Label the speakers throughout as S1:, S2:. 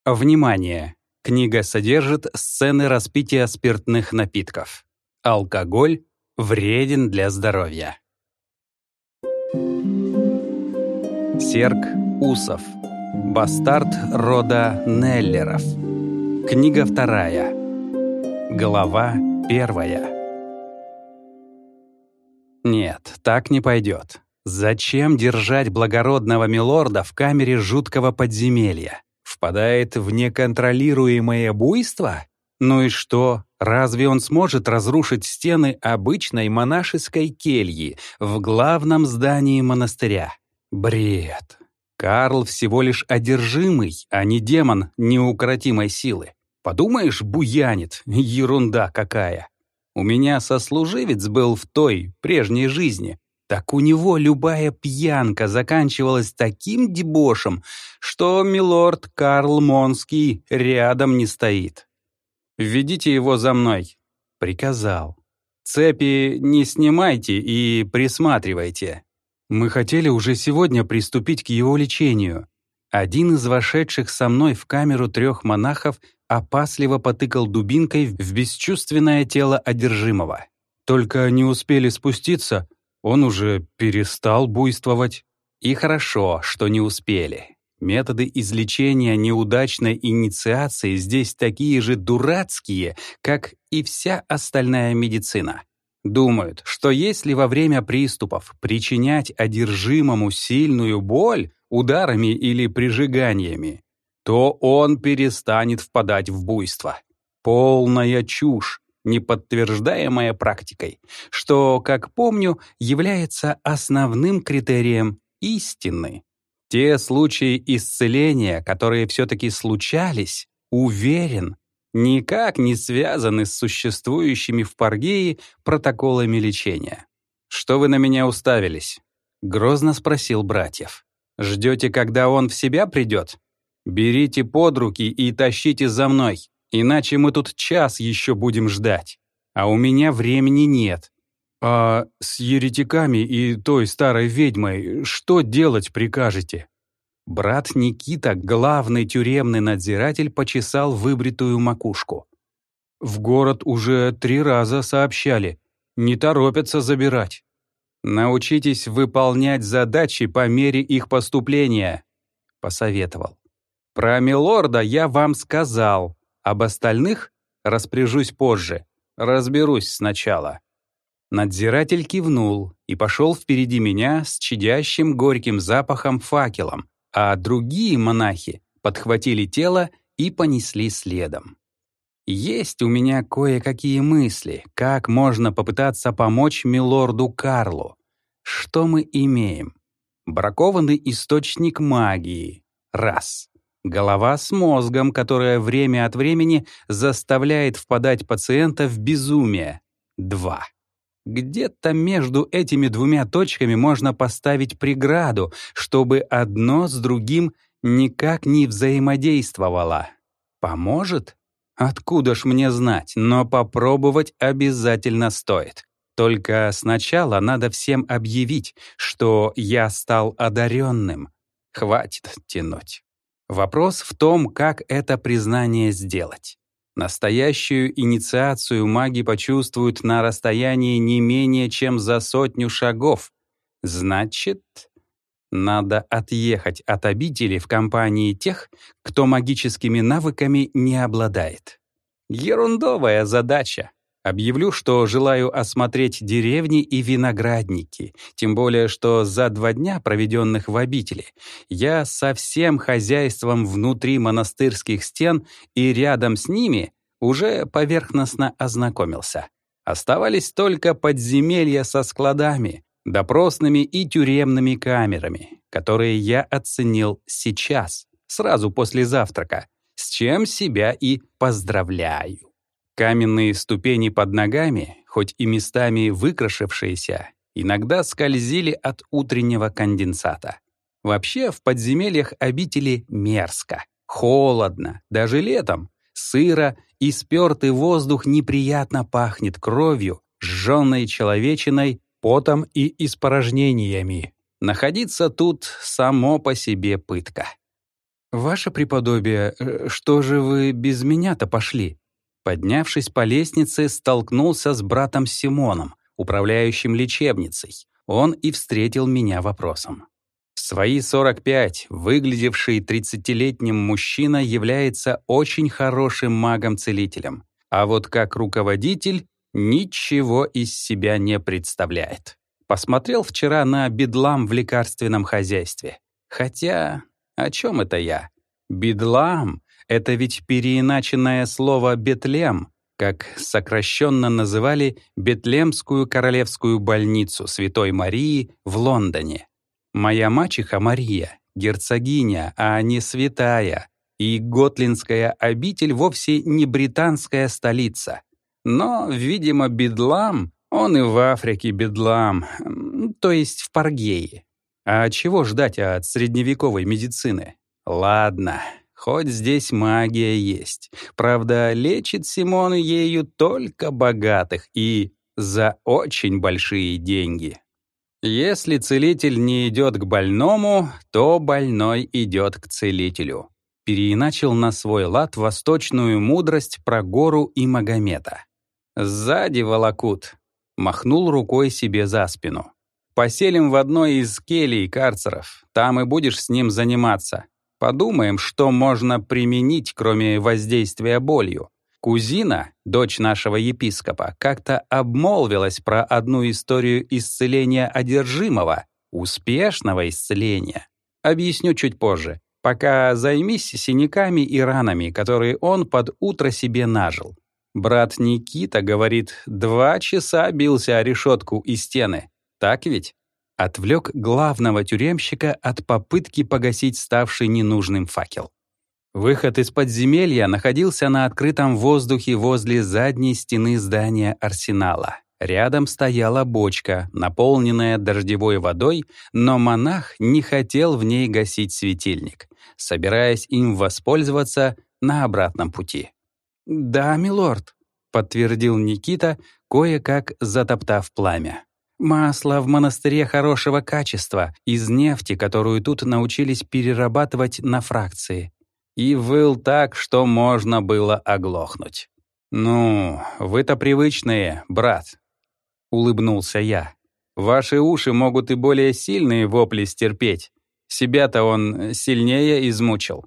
S1: Внимание! Книга содержит сцены распития спиртных напитков. Алкоголь вреден для здоровья. Серк Усов. Бастард рода Неллеров. Книга 2. Глава 1. Нет, так не пойдет. Зачем держать благородного милорда в камере жуткого подземелья? Впадает в неконтролируемое буйство? Ну и что? Разве он сможет разрушить стены обычной монашеской кельи в главном здании монастыря? Бред. Карл всего лишь одержимый, а не демон неукротимой силы. Подумаешь, буянит, ерунда какая. У меня сослуживец был в той, прежней жизни. Так у него любая пьянка заканчивалась таким дебошем, что милорд Карл Монский рядом не стоит. «Введите его за мной», — приказал. «Цепи не снимайте и присматривайте». Мы хотели уже сегодня приступить к его лечению. Один из вошедших со мной в камеру 3 монахов опасливо потыкал дубинкой в бесчувственное тело одержимого. Только не успели спуститься, он уже перестал буйствовать. И хорошо, что не успели. Методы излечения неудачной инициации здесь такие же дурацкие, как и вся остальная медицина. Думают, что если во время приступов причинять одержимому сильную боль ударами или прижиганиями, то он перестанет впадать в буйство. Полная чушь, не подтверждаемая практикой, что, как помню, является основным критерием истины. Те случаи исцеления, которые все-таки случались, уверен, никак не связаны с существующими в Паргее протоколами лечения. «Что вы на меня уставились?» — грозно спросил братьев. «Ждете, когда он в себя придет? Берите под руки и тащите за мной, иначе мы тут час еще будем ждать. А у меня времени нет». «А с еретиками и той старой ведьмой что делать прикажете?» Брат Никита, главный тюремный надзиратель, почесал выбритую макушку. «В город уже 3 раза сообщали. Не торопятся забирать». «Научитесь выполнять задачи по мере их поступления», — посоветовал. «Про милорда я вам сказал. Об остальных распоряжусь позже. Разберусь сначала». Надзиратель кивнул и пошел впереди меня с чадящим горьким запахом факелом, а другие монахи подхватили тело и понесли следом. Есть у меня кое-какие мысли, как можно попытаться помочь милорду Карлу. Что мы имеем? Бракованный источник магии. Раз. Голова с мозгом, которая время от времени заставляет впадать пациента в безумие. 2. Где-то между этими 2 точками можно поставить преграду, чтобы одно с другим никак не взаимодействовало. Поможет? Откуда ж мне знать, но попробовать обязательно стоит. Только сначала надо всем объявить, что я стал одаренным. Хватит тянуть. Вопрос в том, как это признание сделать. Настоящую инициацию маги почувствуют на расстоянии не менее чем за 100 шагов. Значит, надо отъехать от обители в компании тех, кто магическими навыками не обладает. Ерундовая задача. Объявлю, что желаю осмотреть деревни и виноградники, тем более, что за 2 дня, проведенных в обители, я со всем хозяйством внутри монастырских стен и рядом с ними уже поверхностно ознакомился. Оставались только подземелья со складами, допросными и тюремными камерами, которые я оценил сейчас, сразу после завтрака, с чем себя и поздравляю. Каменные ступени под ногами, хоть и местами выкрашившиеся, иногда скользили от утреннего конденсата. Вообще в подземельях обители мерзко, холодно, даже летом, сыро, и спёртый воздух неприятно пахнет кровью, сжённой человечиной, потом и испражнениями. Находиться тут само по себе пытка. «Ваше преподобие, что же вы без меня-то пошли?» Поднявшись по лестнице, столкнулся с братом Симоном, управляющим лечебницей. Он и встретил меня вопросом. В свои 45 выглядевший 30-летним мужчина является очень хорошим магом-целителем, а вот как руководитель ничего из себя не представляет. Посмотрел вчера на бедлам в лекарственном хозяйстве. Хотя, о чем это я? Бедлам — это ведь переиначенное слово «Бетлем», как сокращенно называли Бетлемскую королевскую больницу Святой Марии в Лондоне. Моя мачеха Мария — герцогиня, а не святая, и Готлинская обитель вовсе не британская столица. Но, видимо, бедлам, он и в Африке бедлам, то есть в Паргее. А чего ждать от средневековой медицины? Ладно, хоть здесь магия есть. Правда, лечит Симон ею только богатых и за очень большие деньги. Если целитель не идет к больному, то больной идет к целителю. Переиначил на свой лад восточную мудрость про гору и Магомета. «Сзади волокут», — махнул рукой себе за спину. «Поселим в одной из келий карцеров, там и будешь с ним заниматься. Подумаем, что можно применить, кроме воздействия болью. Кузина, дочь нашего епископа, как-то обмолвилась про одну историю исцеления одержимого, успешного исцеления. Объясню чуть позже. Пока займись синяками и ранами, которые он под утро себе нажил. Брат Никита, говорит, 2 часа бился о решетку и стены. Так ведь?» Отвлек главного тюремщика от попытки погасить ставший ненужным факел. Выход из подземелья находился на открытом воздухе возле задней стены здания арсенала. Рядом стояла бочка, наполненная дождевой водой, но монах не хотел в ней гасить светильник, собираясь им воспользоваться на обратном пути. «Да, милорд», — подтвердил Никита, кое-как затоптав пламя. «Масло в монастыре хорошего качества, из нефти, которую тут научились перерабатывать на фракции». И выл так, что можно было оглохнуть. «Ну, вы-то привычные, брат», — улыбнулся я. «Ваши уши могут и более сильные вопли стерпеть. Себя-то он сильнее измучил.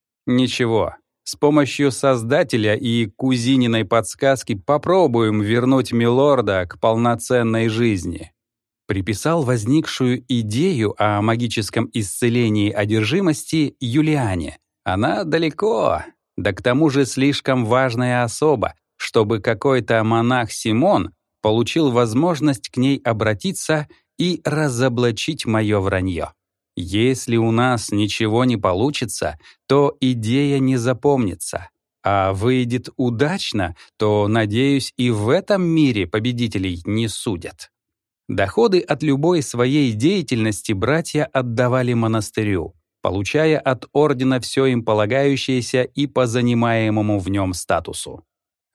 S1: Ничего, с помощью Создателя и кузининой подсказки попробуем вернуть милорда к полноценной жизни». Приписал возникшую идею о магическом исцелении одержимости Юлиане. Она далеко, да к тому же слишком важная особа, чтобы какой-то монах Симон получил возможность к ней обратиться и разоблачить мое вранье. Если у нас ничего не получится, то идея не запомнится. А выйдет удачно, то, надеюсь, и в этом мире победителей не судят. Доходы от любой своей деятельности братья отдавали монастырю, получая от ордена все им полагающееся и по занимаемому в нем статусу.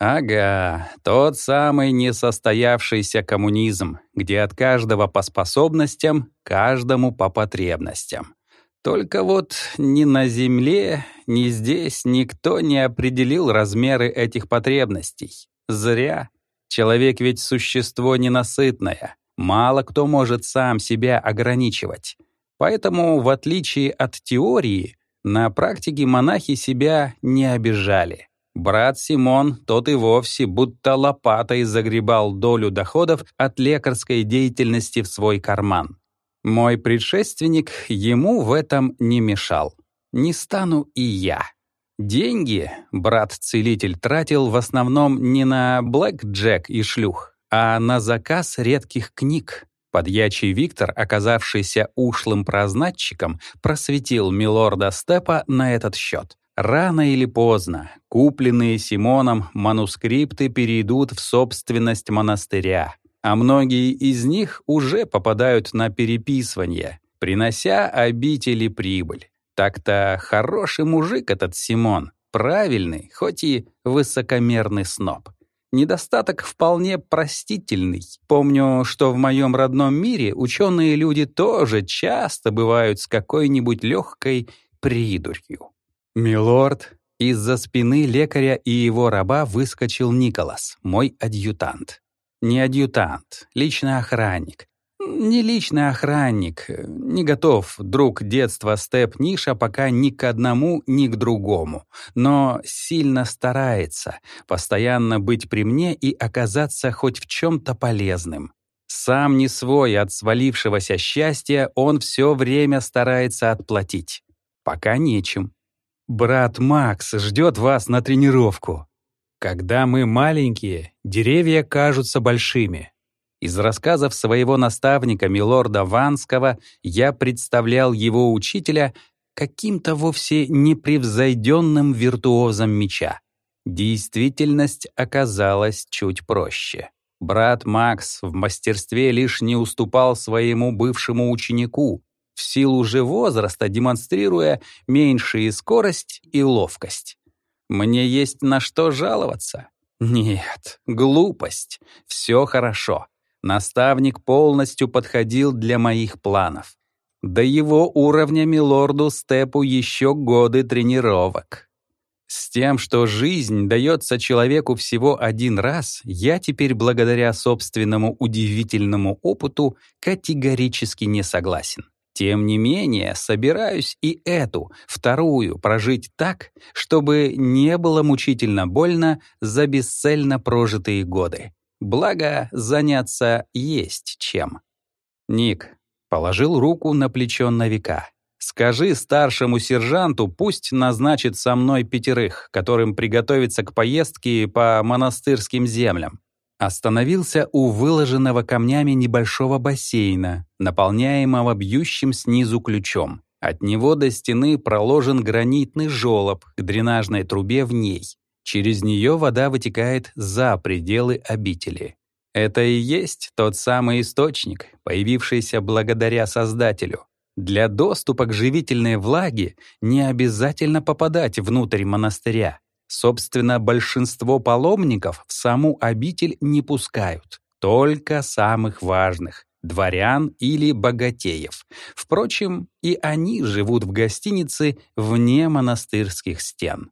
S1: Ага, тот самый несостоявшийся коммунизм, где от каждого по способностям, каждому по потребностям. Только вот ни на земле, ни здесь никто не определил размеры этих потребностей. Зря. Человек ведь существо ненасытное. Мало кто может сам себя ограничивать. Поэтому, в отличие от теории, на практике монахи себя не обижали. Брат Симон, тот и вовсе будто лопатой загребал долю доходов от лекарской деятельности в свой карман. Мой предшественник ему в этом не мешал. Не стану и я. Деньги брат-целитель тратил в основном не на блэк-джек и шлюх, а на заказ редких книг. Подьячий Виктор, оказавшийся ушлым прознатчиком, просветил милорда Степа на этот счет. Рано или поздно купленные Симоном манускрипты перейдут в собственность монастыря, а многие из них уже попадают на переписывание, принося обители прибыль. Так-то хороший мужик этот Симон, правильный, хоть и высокомерный сноб. Недостаток вполне простительный. Помню, что в моем родном мире ученые люди тоже часто бывают с какой-нибудь легкой придурью. «Милорд!» Из-за спины лекаря и его раба выскочил Николас, мой адъютант. Не адъютант, личный охранник. Не личный охранник, не готов друг детства Степ Ниша пока ни к одному, ни к другому, но сильно старается постоянно быть при мне и оказаться хоть в чем-то полезным. Сам не свой от свалившегося счастья, он все время старается отплатить. Пока нечем. «Брат Макс ждет вас на тренировку. Когда мы маленькие, деревья кажутся большими». Из рассказов своего наставника милорда Ванского я представлял его учителя каким-то вовсе непревзойденным виртуозом меча. Действительность оказалась чуть проще. Брат Макс в мастерстве лишь не уступал своему бывшему ученику, в силу же возраста демонстрируя меньшие скорость и ловкость. Мне есть на что жаловаться? Нет, глупость. Все хорошо. Наставник полностью подходил для моих планов. До его уровня милорду Степу еще годы тренировок. С тем, что жизнь дается человеку всего один раз, я теперь благодаря собственному удивительному опыту категорически не согласен. Тем не менее, собираюсь и эту, вторую, прожить так, чтобы не было мучительно больно за бесцельно прожитые годы. Благо, заняться есть чем. Ник положил руку на плечо новика. «Скажи старшему сержанту, пусть назначит со мной 5, которым приготовиться к поездке по монастырским землям». Остановился у выложенного камнями небольшого бассейна, наполняемого бьющим снизу ключом. От него до стены проложен гранитный желоб к дренажной трубе в ней. Через нее вода вытекает за пределы обители. Это и есть тот самый источник, появившийся благодаря Создателю. Для доступа к живительной влаге не обязательно попадать внутрь монастыря. Собственно, большинство паломников в саму обитель не пускают, только самых важных — дворян или богатеев. Впрочем, и они живут в гостинице вне монастырских стен.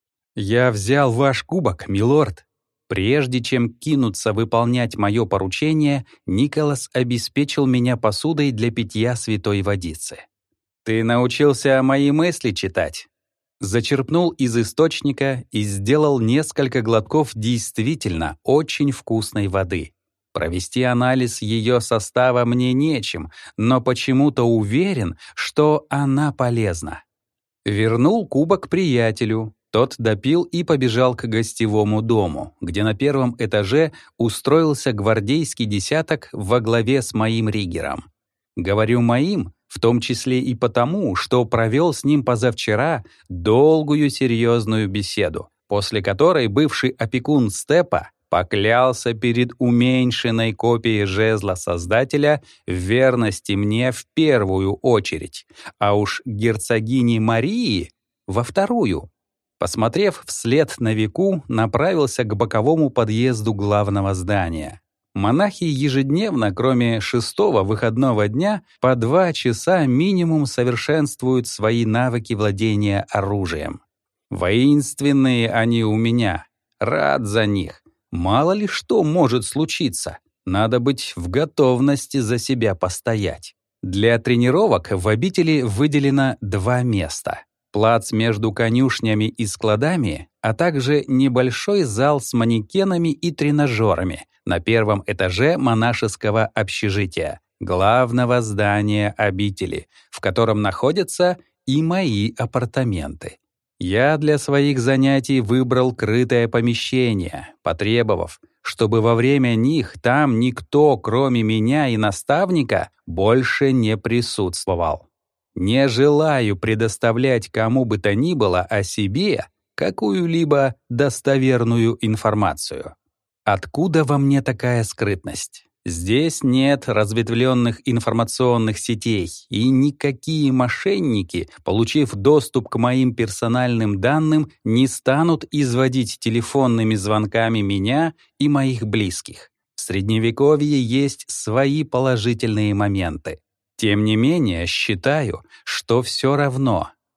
S1: «Я взял ваш кубок, милорд». Прежде чем кинуться выполнять мое поручение, Николас обеспечил меня посудой для питья святой водицы. «Ты научился мои мысли читать?» Зачерпнул из источника и сделал несколько глотков действительно очень вкусной воды. Провести анализ ее состава мне нечем, но почему-то уверен, что она полезна. Вернул кубок приятелю. Тот допил и побежал к гостевому дому, где на первом этаже устроился гвардейский десяток во главе с моим риггером. Говорю «моим», в том числе и потому, что провел с ним позавчера долгую серьезную беседу, после которой бывший опекун Степа поклялся перед уменьшенной копией жезла Создателя в верности мне в первую очередь, а уж герцогини Марии — во вторую. Посмотрев вслед новику, направился к боковому подъезду главного здания. Монахи ежедневно, кроме 6-го выходного дня, по 2 часа минимум совершенствуют свои навыки владения оружием. Воинственные они у меня. Рад за них. Мало ли что может случиться. Надо быть в готовности за себя постоять. Для тренировок в обители выделено 2 места. Плац между конюшнями и складами, а также небольшой зал с манекенами и тренажерами на первом этаже монашеского общежития, главного здания обители, в котором находятся и мои апартаменты. Я для своих занятий выбрал крытое помещение, потребовав, чтобы во время них там никто, кроме меня и наставника, больше не присутствовал. Не желаю предоставлять кому бы то ни было о себе какую-либо достоверную информацию. Откуда во мне такая скрытность? Здесь нет разветвленных информационных сетей, и никакие мошенники, получив доступ к моим персональным данным, не станут изводить телефонными звонками меня и моих близких. В Средневековье есть свои положительные моменты. Тем не менее, считаю, что все равно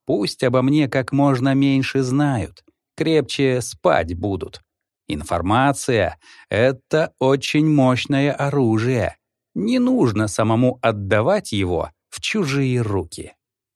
S1: Пусть обо мне как можно меньше знают, крепче спать будут. Информация — это очень мощное оружие. Не нужно самому отдавать его в чужие руки.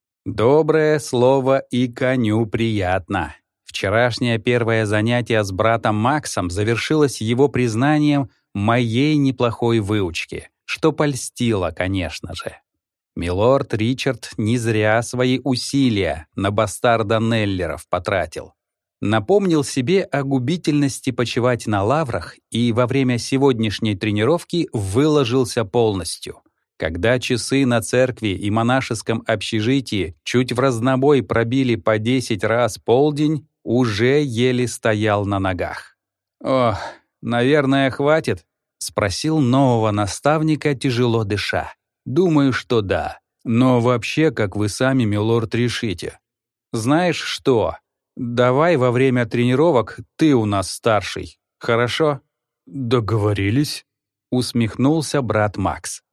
S1: Доброе слово и коню приятно. Вчерашнее первое занятие с братом Максом завершилось его признанием моей неплохой выучки, что польстило, конечно же. Милорд Ричард не зря свои усилия на бастарда Неллеров потратил. Напомнил себе о губительности почивать на лаврах и во время сегодняшней тренировки выложился полностью. Когда часы на церкви и монашеском общежитии чуть в разнобой пробили по 10 раз полдень, уже еле стоял на ногах. «Ох, наверное, хватит?» — спросил нового наставника, тяжело дыша. «Думаю, что да. Но вообще, как вы сами, милорд, решите. Знаешь что? Давай во время тренировок ты у нас старший, хорошо?» «Договорились», — усмехнулся брат Макс.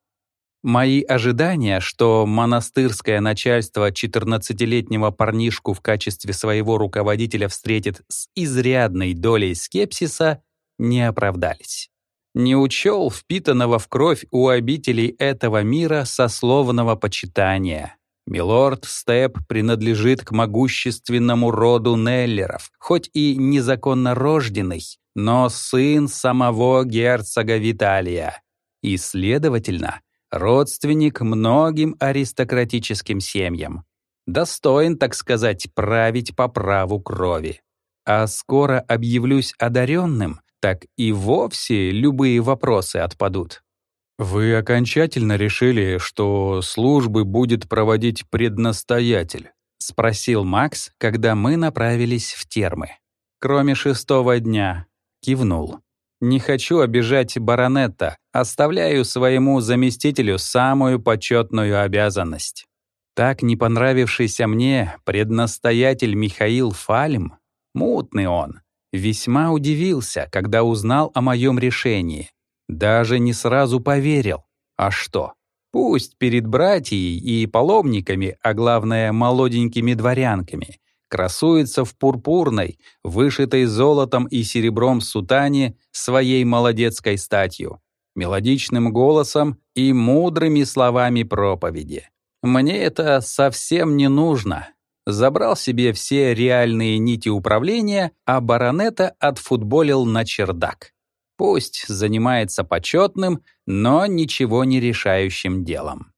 S1: Мои ожидания, что монастырское начальство 14-летнего парнишку в качестве своего руководителя встретит с изрядной долей скепсиса, не оправдались. Не учел впитанного в кровь у обителей этого мира сословного почитания. Милорд Степ принадлежит к могущественному роду Неллеров, хоть и незаконно рожденный, но сын самого герцога Виталия. И, следовательно, родственник многим аристократическим семьям. Достоин, так сказать, править по праву крови. А скоро объявлюсь одаренным, так и вовсе любые вопросы отпадут. «Вы окончательно решили, что службы будет проводить преднастоятель?» — спросил Макс, когда мы направились в термы. «Кроме 6-го дня», — кивнул. «Не хочу обижать баронета, оставляю своему заместителю самую почетную обязанность». Так не понравившийся мне преднастоятель Михаил Фальм, мутный он, весьма удивился, когда узнал о моем решении. Даже не сразу поверил. А что? Пусть перед братьей и паломниками, а главное молоденькими дворянками, красуется в пурпурной, вышитой золотом и серебром сутане своей молодецкой статью, мелодичным голосом и мудрыми словами проповеди. Мне это совсем не нужно. Забрал себе все реальные нити управления, а баронета отфутболил на чердак. Пусть занимается почетным, но ничего не решающим делом.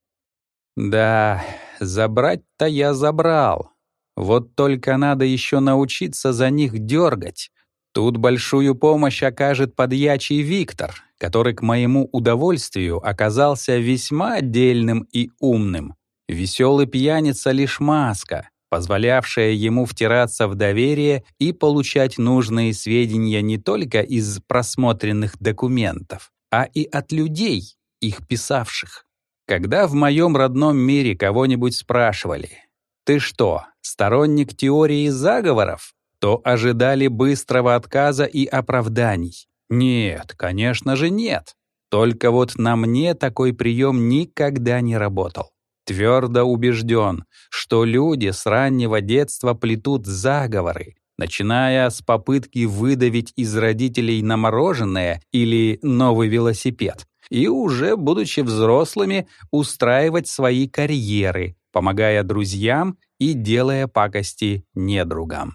S1: Да, забрать-то я забрал. Вот только надо еще научиться за них дергать. Тут большую помощь окажет подьячий Виктор, который к моему удовольствию оказался весьма отдельным и умным. Веселый пьяница — лишь маска, позволявшая ему втираться в доверие и получать нужные сведения не только из просмотренных документов, а и от людей, их писавших. Когда в моем родном мире кого-нибудь спрашивали: «Ты что, сторонник теории заговоров?», то ожидали быстрого отказа и оправданий. Нет, конечно же нет. Только вот на мне такой прием никогда не работал. Твердо убежден, что люди с раннего детства плетут заговоры, начиная с попытки выдавить из родителей на мороженое или новый велосипед, и уже, будучи взрослыми, устраивать свои карьеры, помогая друзьям и делая пакости недругам.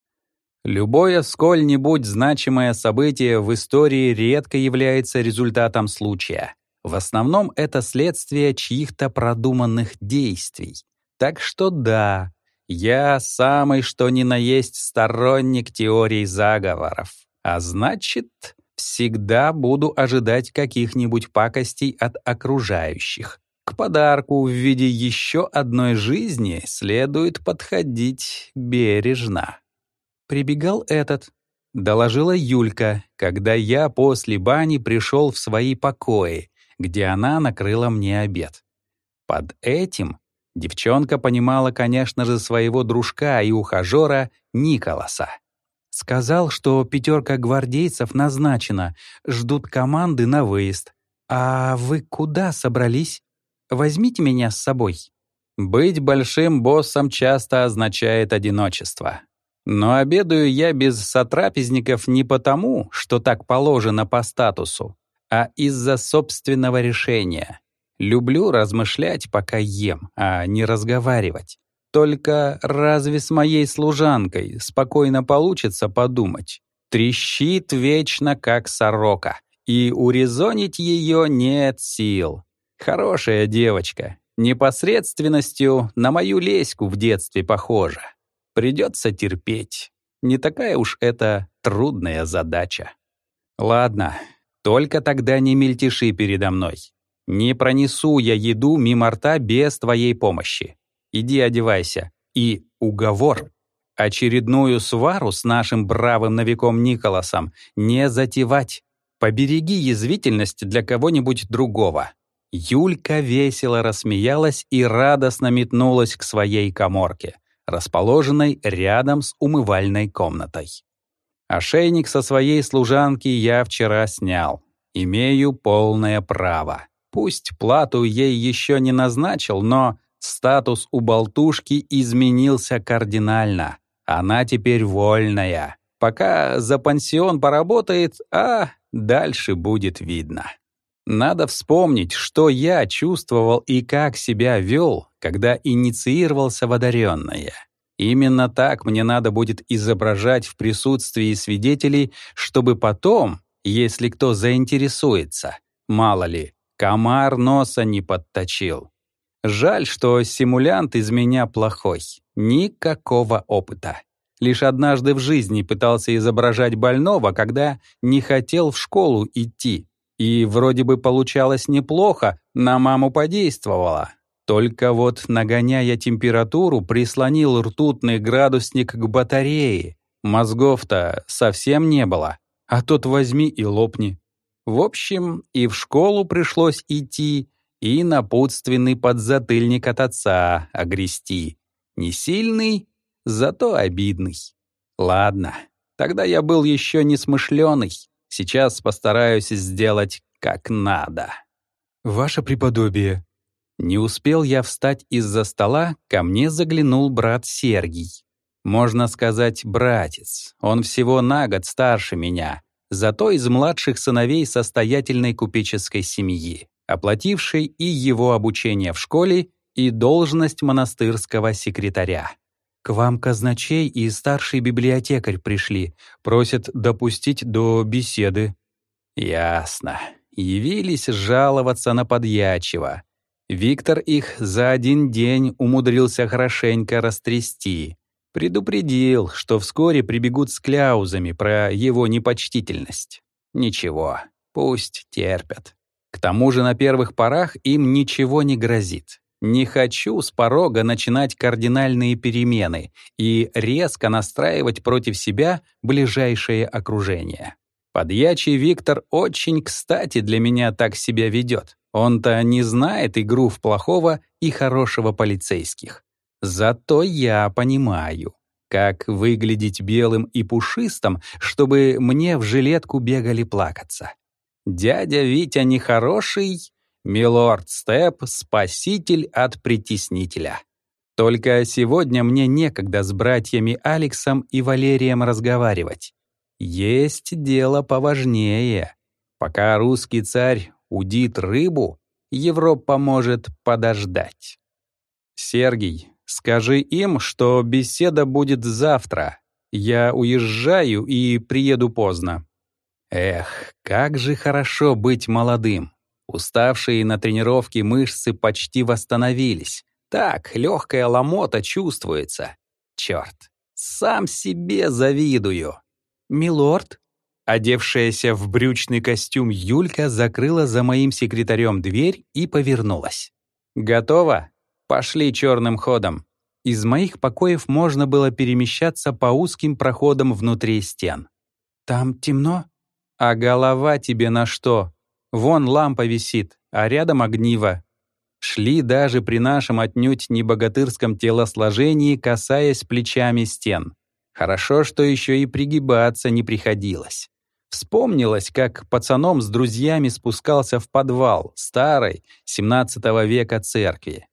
S1: Любое сколь-нибудь значимое событие в истории редко является результатом случая. В основном это следствие чьих-то продуманных действий. Так что да, я самый что ни на есть сторонник теорий заговоров. А значит, всегда буду ожидать каких-нибудь пакостей от окружающих. К подарку в виде еще одной жизни следует подходить бережно. «Прибегал этот», — доложила Юлька, когда я после бани пришел в свои покои, где она накрыла мне обед. Под этим девчонка понимала, конечно же, своего дружка и ухажера Николаса. Сказал, что 5 гвардейцев назначена, ждут команды на выезд. «А вы куда собрались? Возьмите меня с собой». Быть большим боссом часто означает одиночество. Но обедаю я без сотрапезников не потому, что так положено по статусу, а из-за собственного решения. Люблю размышлять, пока ем, а не разговаривать. Только разве с моей служанкой спокойно получится подумать? Трещит вечно, как сорока, и урезонить ее нет сил. Хорошая девочка, непосредственностью на мою леську в детстве похожа. Придется терпеть. Не такая уж это трудная задача. Ладно, только тогда не мельтеши передо мной. Не пронесу я еду мимо рта без твоей помощи. Иди одевайся. И уговор. Очередную свару с нашим бравым новиком Николасом не затевать. Побереги язвительность для кого-нибудь другого. Юлька весело рассмеялась и радостно метнулась к своей каморке, расположенной рядом с умывальной комнатой. Ошейник со своей служанки я вчера снял. Имею полное право. Пусть плату ей еще не назначил, но статус у болтушки изменился кардинально. Она теперь вольная. Пока за пансион поработает, а дальше будет видно. Надо вспомнить, что я чувствовал и как себя вел, когда инициировался в одаренное. Именно так мне надо будет изображать в присутствии свидетелей, чтобы потом, если кто заинтересуется, мало ли, комар носа не подточил. Жаль, что симулянт из меня плохой. Никакого опыта. Лишь однажды в жизни пытался изображать больного, когда не хотел в школу идти. И вроде бы получалось неплохо, на маму подействовало. Только вот, нагоняя температуру, прислонил ртутный градусник к батарее. Мозгов-то совсем не было. А тот возьми и лопни. В общем, и в школу пришлось идти, и напутственный подзатыльник от отца огрести. Не сильный, зато обидный. Ладно, тогда я был еще не смышленый. Сейчас постараюсь сделать как надо. Ваше преподобие. Не успел я встать из-за стола, ко мне заглянул брат Сергий. Можно сказать, братец. Он всего на год старше меня, зато из младших сыновей состоятельной купеческой семьи, оплатившей и его обучение в школе, и должность монастырского секретаря. К вам казначей и старший библиотекарь пришли, просят допустить до беседы. Ясно. Явились жаловаться на подьячего. Виктор их за один день умудрился хорошенько растрясти. Предупредил, что вскоре прибегут с кляузами про его непочтительность. Ничего, пусть терпят. К тому же на первых порах им ничего не грозит. Не хочу с порога начинать кардинальные перемены и резко настраивать против себя ближайшее окружение. Подьячий Виктор очень кстати для меня так себя ведет. Он-то не знает игру в плохого и хорошего полицейских. Зато я понимаю, как выглядеть белым и пушистым, чтобы мне в жилетку бегали плакаться. Дядя Витя нехороший, милорд Степ — спаситель от притеснителя. Только сегодня мне некогда с братьями Алексом и Валерием разговаривать. Есть дело поважнее. Пока русский царь удит рыбу, Европа может подождать. Сергий, скажи им, что беседа будет завтра. Я уезжаю и приеду поздно. Эх, как же хорошо быть молодым. Уставшие на тренировке мышцы почти восстановились. Так, легкая ломота чувствуется. Черт, сам себе завидую. «Милорд?» Одевшаяся в брючный костюм Юлька закрыла за моим секретарем дверь и повернулась. «Готово? Пошли черным ходом». Из моих покоев можно было перемещаться по узким проходам внутри стен. «Там темно?» «А голова тебе на что? Вон лампа висит, а рядом огниво». Шли даже при нашем отнюдь не богатырском телосложении, касаясь плечами стен. Хорошо, что еще и пригибаться не приходилось. Вспомнилось, как пацаном с друзьями спускался в подвал старой XVII века церкви.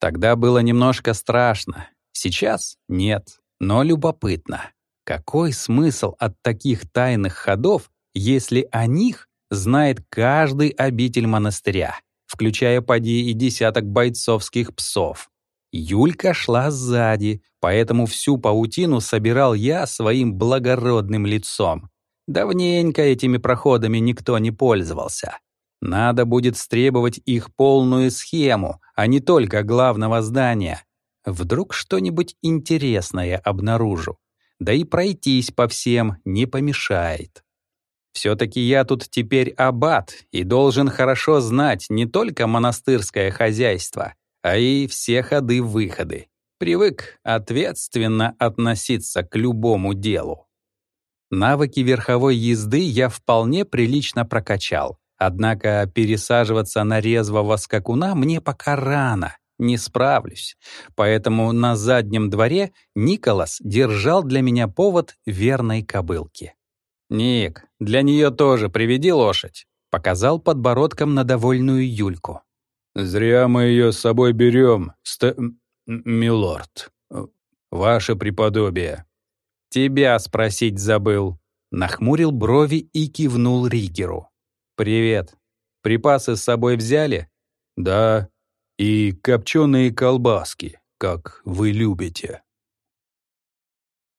S1: Тогда было немножко страшно. Сейчас нет, но любопытно. Какой смысл от таких тайных ходов, если о них знает каждый обитель монастыря, включая поди и десяток бойцовских псов? Юлька шла сзади, поэтому всю паутину собирал я своим благородным лицом. Давненько этими проходами никто не пользовался. Надо будет стребовать их полную схему, а не только главного здания. Вдруг что-нибудь интересное обнаружу. Да и пройтись по всем не помешает. Все-таки я тут теперь аббат и должен хорошо знать не только монастырское хозяйство, а и все ходы-выходы. Привык ответственно относиться к любому делу. Навыки верховой езды я вполне прилично прокачал. Однако пересаживаться на резвого скакуна мне пока рано, не справлюсь. Поэтому на заднем дворе Николас держал для меня повод верной кобылки. «Ник, для нее тоже приведи лошадь», — показал подбородком на довольную Юльку.
S2: «Зря мы ее с собой берем, милорд. Ваше преподобие».
S1: «Тебя спросить забыл», — нахмурил брови и кивнул Ригеру. «Привет. Припасы с собой взяли?»
S2: «Да. И копченые колбаски, как вы любите».